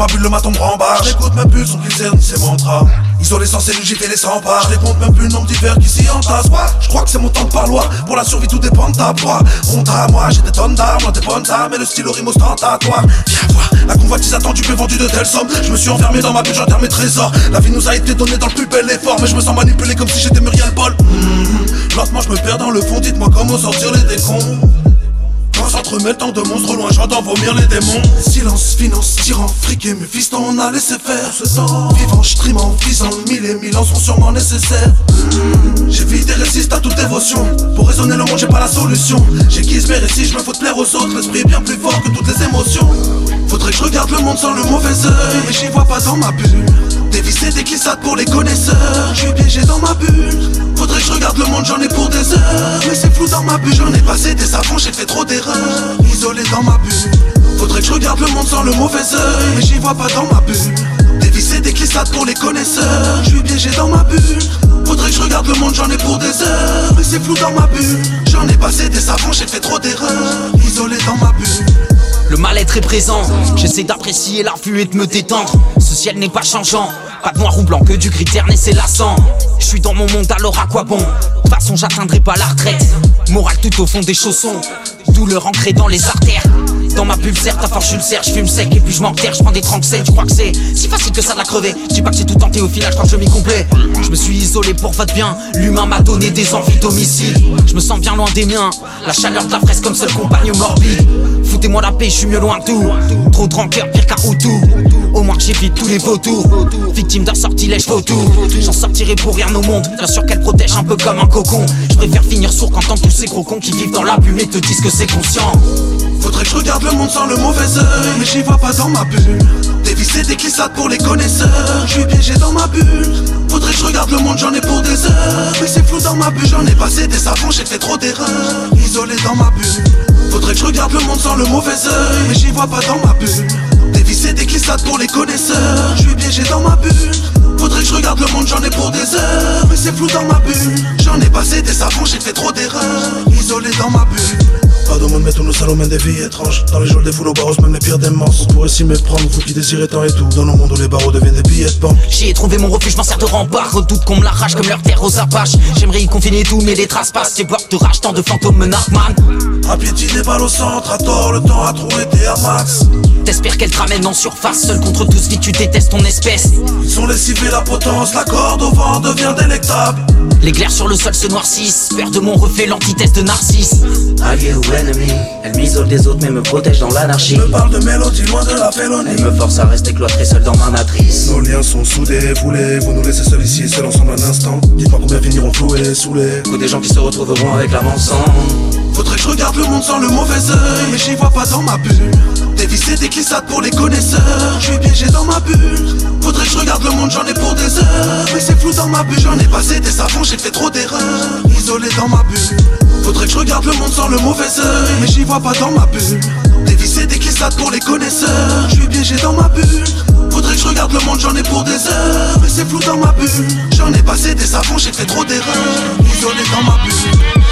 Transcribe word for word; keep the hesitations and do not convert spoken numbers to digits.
bulle, le maton me rembarre. J'écoute même plus son glycère ni ses mantras. Isolé censé nous gifler les cent pas. Je les compte même plus le nombre d'hivers qui s'y entassent. Je crois que c'est mon temps de parloir. Pour la survie tout dépend de ta proie. Honte à moi, j'ai des tonnes d'armes, dans des bonnes âmes. Et le stylo rime ostentatoire. Viens voir, la convoitise attendue peut vendu de telles sommes. Je me suis enfermé dans ma bulle, j'enterre mes trésors. La vie nous a été donnée dans le plus bel effort. Mais je me sens manipulé comme si j'étais Muriel Ball. mmh, Lentement je me perds dans le fond, dites-moi comment sortir les décombres. Quand s'entremêle tant de monstres, loin j'entends vomir les démons. Silence, finance, tyran, fric et mes fistons, on a laissé faire ce temps. Vivant, j'trimant, visant, mille et mille ans sont sûrement nécessaires. mmh, J'évite et résiste à toute dévotion. Pour raisonner le monde, j'ai pas la solution. J'aiguise mes récits, je me faut de plaire aux autres. L'esprit est bien plus fort que toutes les émotions. Faudrait que je regarde le monde sans le mauvais œil, mais j'y vois pas dans ma bulle. Dévisser des glissades pour les connaisseurs. Je suis piégé dans ma bulle. Faudrait que je regarde le monde, j'en ai pour des heures. Mais c'est flou dans ma bulle, j'en ai passé des savons, j'ai fait trop d'erreurs. Isolé dans ma bulle. Faudrait que je regarde le monde sans le mauvais œil, mais j'y vois pas dans ma bulle. Dévisser des glissades pour les connaisseurs. Je suis piégé dans ma bulle. Faudrait que je regarde le monde, j'en ai pour des heures. Mais c'est flou dans ma bulle. J'en ai passé des savons, j'ai fait trop d'erreurs. Isolé dans ma bulle. Le mal-être est présent, j'essaie d'apprécier la vue et de me détendre. Ce ciel n'est pas changeant, pas de noir ou blanc, que du gris terné, c'est lassant. Je suis dans mon monde, alors à quoi bon? De toute façon j'atteindrai pas la retraite. Morale tout au fond des chaussons, douleur ancrée dans les artères. Dans ma bulle, certes, à force je le serre, je fume sec et puis je m'enterre, je prends des trente-sept. Je crois que c'est si facile que ça de la crever. Je dis pas que j'ai tout tenté, au final je crois que je m'y complais. Je me suis isolé pour votre bien, l'humain m'a donné des envies d'homicide. Je me sens bien loin des miens, la chaleur de la fraise comme seule compagne morbide. Foutez-moi la paix, je suis mieux loin de tout. Trop de rancœur, pire qu'un Hutu. Au moins que j'évite tous les vautours. Victime d'un sortilège vautour. J'en sortirai pour rien au monde. Bien sûr qu'elle protège un peu comme un cocon. Je préfère finir sourd qu'entendre tous ces gros cons qui vivent dans la bulle et te disent que c'est conscient. Faudrait que je regarde le monde sans le mauvais œil, mais j'y vois pas dans ma bulle. Dévisser des glissades pour les connaisseurs. Je suis piégé dans ma bulle. Faudrait que je regarde le monde, j'en ai pour des heures. Mais c'est flou dans ma bulle, j'en ai passé des savons, j'ai fait trop d'erreurs. Isolé dans ma bulle. Faudrait que je regarde le monde sans le mauvais œil, mais j'y vois pas dans ma bulle. Dévisser des glissades pour les connaisseurs. Je suis piégé dans ma bulle. Faudrait que je regarde le monde, j'en ai pour des heures. Mais c'est flou dans ma bulle. J'en ai passé des savons, j'ai fait trop d'erreurs. Isolé dans ma bulle. Pas de monde, mais tous nos salauds mènent des vies étranges. Dans les geôles des foules aux barreaux, même les pires démences. On pourrait s'y méprendre, vous qui désirez tant et tout. Dans nos mondes où les barreaux deviennent des billets de banque. J'y ai trouvé mon refuge, m'en sers de rempart. Redoute qu'on me l'arrache comme leur terre aux Apaches. J'aimerais y confiner tout, mais les traces passent. C'est boire de rage, tant de fantômes me narquent. À piétiner des balles au centre, à tort, le temps a trop été à max. T'espères qu'elle te ramène en surface. Seul contre tous, vite tu détestes ton espèce. Ils sont lessivés, la potence, la corde au vent devient délectable. Les glaires sur le sol se noircissent. Peur de mon reflet, l'antithèse de Narcisse. Allié ou ennemi, elle m'isole des autres mais me protège dans l'anarchie. Je me parle de mélodie loin de la félonie. Elle me force à rester cloîtré seul dans ma matrice. Nos liens sont soudés, voulez-vous nous laisser seuls ici, seuls ensemble un instant? Dites-moi combien finiront floués, saoulés. Ou des gens qui se retrouveront avec l'âme ensemble. Faudrait que je regarde le monde sans le mauvais œil, mais j'y vois pas dans ma bulle. Dévisser des glissades pour les connaisseurs. Je suis piégé dans ma bulle. Faudrait que je regarde le monde, j'en ai pour des heures. Mais c'est flou dans ma bulle, j'en ai passé des savons, j'ai fait trop d'erreurs. Isolé dans ma bulle. Faudrait que je regarde le monde sans le mauvais œil, mais j'y vois pas dans ma bulle. Dévisser des glissades pour les connaisseurs. Je suis piégé dans ma bulle. Faudrait que je regarde le monde, j'en ai pour des heures. Mais c'est flou dans ma bulle. J'en ai passé des savons, j'ai fait trop d'erreurs. Isolé dans ma bulle.